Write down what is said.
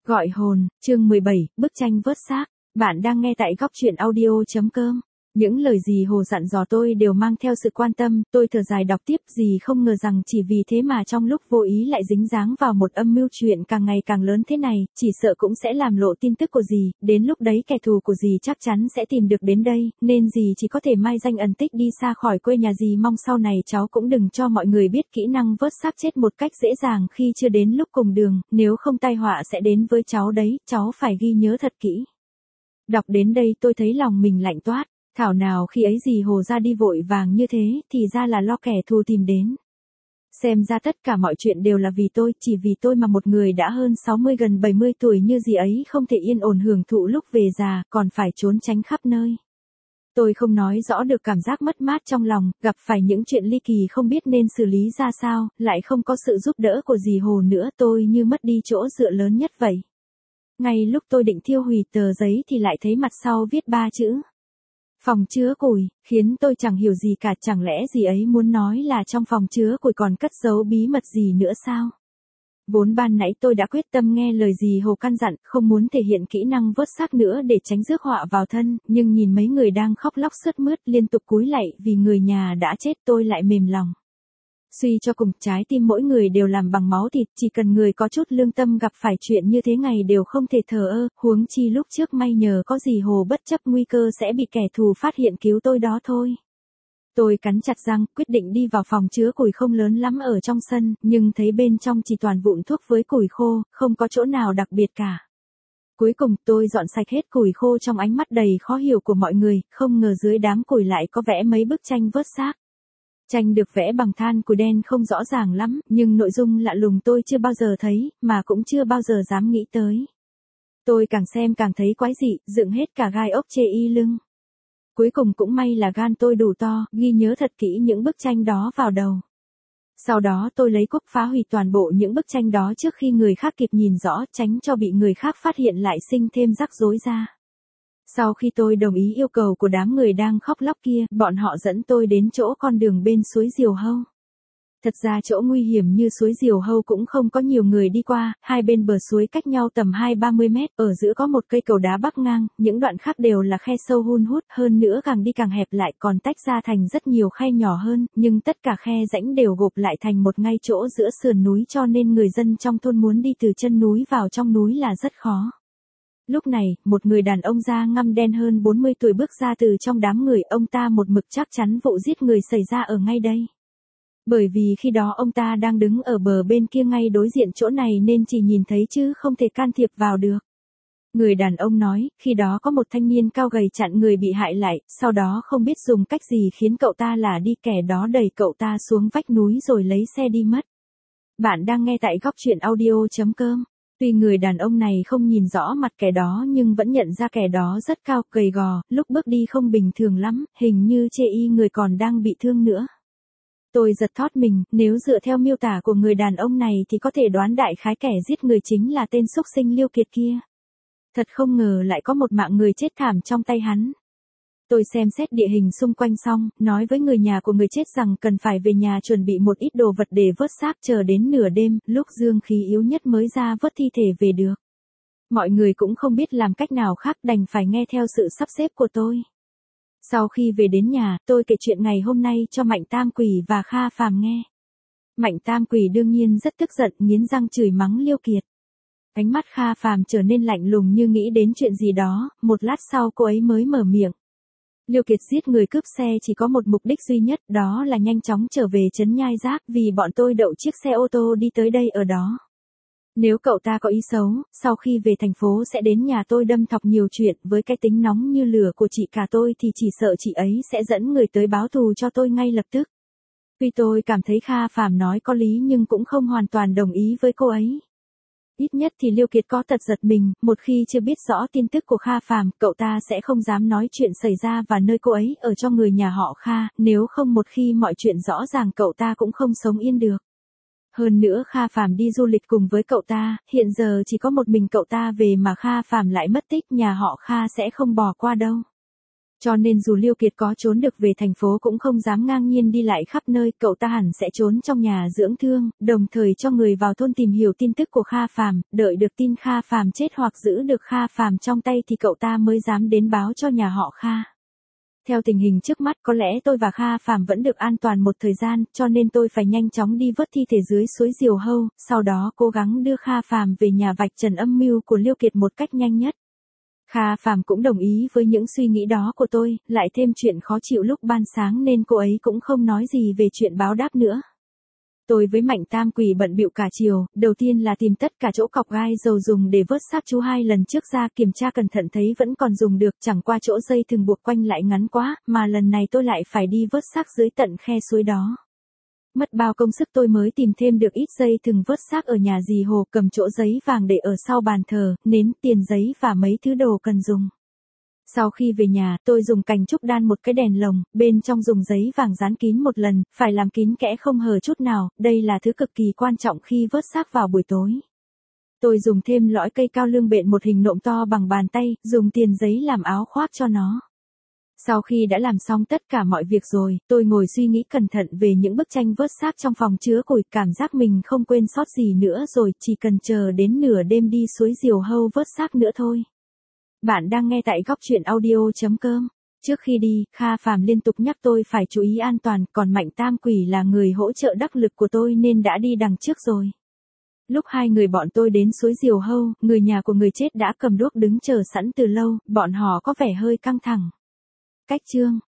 Gọi hồn, chương 17, bức tranh vớt xác. Bạn đang nghe tại góc truyện audio.com. Những lời dì Hồ dặn dò tôi đều mang theo sự quan tâm, tôi thở dài đọc tiếp, dì không ngờ rằng chỉ vì thế mà trong lúc vô ý lại dính dáng vào một âm mưu chuyện càng ngày càng lớn thế này, chỉ sợ cũng sẽ làm lộ tin tức của dì, đến lúc đấy kẻ thù của dì chắc chắn sẽ tìm được đến đây, nên dì chỉ có thể mai danh ẩn tích đi xa khỏi quê nhà dì, mong sau này cháu cũng đừng cho mọi người biết kỹ năng vớt xác chết một cách dễ dàng khi chưa đến lúc cùng đường, nếu không tai họa sẽ đến với cháu đấy, cháu phải ghi nhớ thật kỹ. Đọc đến đây tôi thấy lòng mình lạnh toát. Thảo nào khi ấy dì Hồ ra đi vội vàng như thế, thì ra là lo kẻ thù tìm đến. Xem ra tất cả mọi chuyện đều là vì tôi, chỉ vì tôi mà một người đã hơn 60 gần 70 tuổi như dì ấy không thể yên ổn hưởng thụ lúc về già, còn phải trốn tránh khắp nơi. Tôi không nói rõ được cảm giác mất mát trong lòng, gặp phải những chuyện ly kỳ không biết nên xử lý ra sao, lại không có sự giúp đỡ của dì Hồ nữa, tôi như mất đi chỗ dựa lớn nhất vậy. Ngay lúc tôi định thiêu hủy tờ giấy thì lại thấy mặt sau viết 3 chữ. Phòng chứa củi, khiến tôi chẳng hiểu gì cả, chẳng lẽ dì ấy muốn nói là trong phòng chứa củi còn cất giấu bí mật gì nữa sao? Vốn ban nãy tôi đã quyết tâm nghe lời dì Hồ căn dặn, không muốn thể hiện kỹ năng vớt xác nữa để tránh rước họa vào thân, nhưng nhìn mấy người đang khóc lóc sướt mướt liên tục cúi lạy vì người nhà đã chết tôi lại mềm lòng. Suy cho cùng, trái tim mỗi người đều làm bằng máu thịt, chỉ cần người có chút lương tâm gặp phải chuyện như thế ngày đều không thể thờ ơ, huống chi lúc trước may nhờ có dì Hồ bất chấp nguy cơ sẽ bị kẻ thù phát hiện cứu tôi đó thôi. Tôi cắn chặt răng, quyết định đi vào phòng chứa củi không lớn lắm ở trong sân, nhưng thấy bên trong chỉ toàn vụn thuốc với củi khô, không có chỗ nào đặc biệt cả. Cuối cùng tôi dọn sạch hết củi khô trong ánh mắt đầy khó hiểu của mọi người, không ngờ dưới đám củi lại có vẽ mấy bức tranh vớt xác. Tranh được vẽ bằng than củi đen không rõ ràng lắm, nhưng nội dung lạ lùng tôi chưa bao giờ thấy, mà cũng chưa bao giờ dám nghĩ tới. Tôi càng xem càng thấy quái dị, dựng hết cả gai ốc chê y lưng. Cuối cùng cũng may là gan tôi đủ to, ghi nhớ thật kỹ những bức tranh đó vào đầu. Sau đó tôi lấy cuốc phá hủy toàn bộ những bức tranh đó trước khi người khác kịp nhìn rõ, tránh cho bị người khác phát hiện lại sinh thêm rắc rối ra. Sau khi tôi đồng ý yêu cầu của đám người đang khóc lóc kia, bọn họ dẫn tôi đến chỗ con đường bên suối Diều Hâu. Thật ra chỗ nguy hiểm như suối Diều Hâu cũng không có nhiều người đi qua, hai bên bờ suối cách nhau tầm 20-30 mét, ở giữa có một cây cầu đá bắc ngang, những đoạn khác đều là khe sâu hun hút, hơn nữa càng đi càng hẹp lại còn tách ra thành rất nhiều khe nhỏ hơn, nhưng tất cả khe rãnh đều gộp lại thành một ngay chỗ giữa sườn núi, cho nên người dân trong thôn muốn đi từ chân núi vào trong núi là rất khó. Lúc này, một người đàn ông da ngăm đen hơn 40 tuổi bước ra từ trong đám người, ông ta một mực chắc chắn vụ giết người xảy ra ở ngay đây. Bởi vì khi đó ông ta đang đứng ở bờ bên kia ngay đối diện chỗ này nên chỉ nhìn thấy chứ không thể can thiệp vào được. Người đàn ông nói, khi đó có một thanh niên cao gầy chặn người bị hại lại, sau đó không biết dùng cách gì khiến cậu ta lả đi, kẻ đó đẩy cậu ta xuống vách núi rồi lấy xe đi mất. Bạn đang nghe tại góc truyện audio.com. Tuy người đàn ông này không nhìn rõ mặt kẻ đó nhưng vẫn nhận ra kẻ đó rất cao, gầy gò, lúc bước đi không bình thường lắm, hình như chê y người còn đang bị thương nữa. Tôi giật thót mình, nếu dựa theo miêu tả của người đàn ông này thì có thể đoán đại khái kẻ giết người chính là tên xúc sinh Liêu Kiệt kia. Thật không ngờ lại có một mạng người chết thảm trong tay hắn. Tôi xem xét địa hình xung quanh xong, nói với người nhà của người chết rằng cần phải về nhà chuẩn bị một ít đồ vật để vớt xác, chờ đến nửa đêm, lúc dương khí yếu nhất mới ra vớt thi thể về được. Mọi người cũng không biết làm cách nào khác, đành phải nghe theo sự sắp xếp của tôi. Sau khi về đến nhà, tôi kể chuyện ngày hôm nay cho Mạnh Tam Quỷ và Kha Phàm nghe. Mạnh Tam Quỷ đương nhiên rất tức giận, nghiến răng chửi mắng Liêu Kiệt. Ánh mắt Kha Phàm trở nên lạnh lùng như nghĩ đến chuyện gì đó, một lát sau cô ấy mới mở miệng. Liêu Kiệt giết người cướp xe chỉ có một mục đích duy nhất, đó là nhanh chóng trở về trấn Nhai Giáp, vì bọn tôi đậu chiếc xe ô tô đi tới đây ở đó. Nếu cậu ta có ý xấu, sau khi về thành phố sẽ đến nhà tôi đâm thọc nhiều chuyện, với cái tính nóng như lửa của chị cả tôi thì chỉ sợ chị ấy sẽ dẫn người tới báo thù cho tôi ngay lập tức. Tuy tôi cảm thấy Kha Phàm nói có lý nhưng cũng không hoàn toàn đồng ý với cô ấy. Ít nhất thì Liêu Kiệt có tật giật mình, một khi chưa biết rõ tin tức của Kha Phàm, cậu ta sẽ không dám nói chuyện xảy ra và nơi cô ấy ở cho người nhà họ Kha, nếu không một khi mọi chuyện rõ ràng cậu ta cũng không sống yên được. Hơn nữa Kha Phàm đi du lịch cùng với cậu ta, hiện giờ chỉ có một mình cậu ta về mà Kha Phàm lại mất tích, nhà họ Kha sẽ không bỏ qua đâu. Cho nên dù Liêu Kiệt có trốn được về thành phố cũng không dám ngang nhiên đi lại khắp nơi, cậu ta hẳn sẽ trốn trong nhà dưỡng thương, đồng thời cho người vào thôn tìm hiểu tin tức của Kha Phàm, đợi được tin Kha Phàm chết hoặc giữ được Kha Phàm trong tay thì cậu ta mới dám đến báo cho nhà họ Kha. Theo tình hình trước mắt có lẽ tôi và Kha Phàm vẫn được an toàn một thời gian, cho nên tôi phải nhanh chóng đi vớt thi thể dưới suối Diều Hâu, sau đó cố gắng đưa Kha Phàm về nhà vạch trần âm mưu của Liêu Kiệt một cách nhanh nhất. Kha Phàm cũng đồng ý với những suy nghĩ đó của tôi, lại thêm chuyện khó chịu lúc ban sáng nên cô ấy cũng không nói gì về chuyện báo đáp nữa. Tôi với Mạnh Tam Quỷ bận bịu cả chiều, đầu tiên là tìm tất cả chỗ cọc gai dầu dùng để vớt xác chú hai lần trước ra, kiểm tra cẩn thận thấy vẫn còn dùng được, chẳng qua chỗ dây thừng buộc quanh lại ngắn quá, mà lần này tôi lại phải đi vớt xác dưới tận khe suối đó. Mất bao công sức tôi mới tìm thêm được ít dây thừng vớt xác ở nhà dì Hồ, cầm chỗ giấy vàng để ở sau bàn thờ, nến, tiền giấy và mấy thứ đồ cần dùng. Sau khi về nhà, tôi dùng cành trúc đan một cái đèn lồng, bên trong dùng giấy vàng dán kín một lần, phải làm kín kẽ không hở chút nào, đây là thứ cực kỳ quan trọng khi vớt xác vào buổi tối. Tôi dùng thêm lõi cây cao lương bện một hình nộm to bằng bàn tay, dùng tiền giấy làm áo khoác cho nó. Sau khi đã làm xong tất cả mọi việc rồi, tôi ngồi suy nghĩ cẩn thận về những bức tranh vớt xác trong phòng chứa củi, cảm giác mình không quên sót gì nữa rồi, chỉ cần chờ đến nửa đêm đi suối Diều Hâu vớt xác nữa thôi. Bạn đang nghe tại góc truyện audio.com. Trước khi đi, Kha Phàm liên tục nhắc tôi phải chú ý an toàn, còn Mạnh Tam Quỷ là người hỗ trợ đắc lực của tôi nên đã đi đằng trước rồi. Lúc hai người bọn tôi đến suối Diều Hâu, người nhà của người chết đã cầm đuốc đứng chờ sẵn từ lâu, bọn họ có vẻ hơi căng thẳng. Cách chương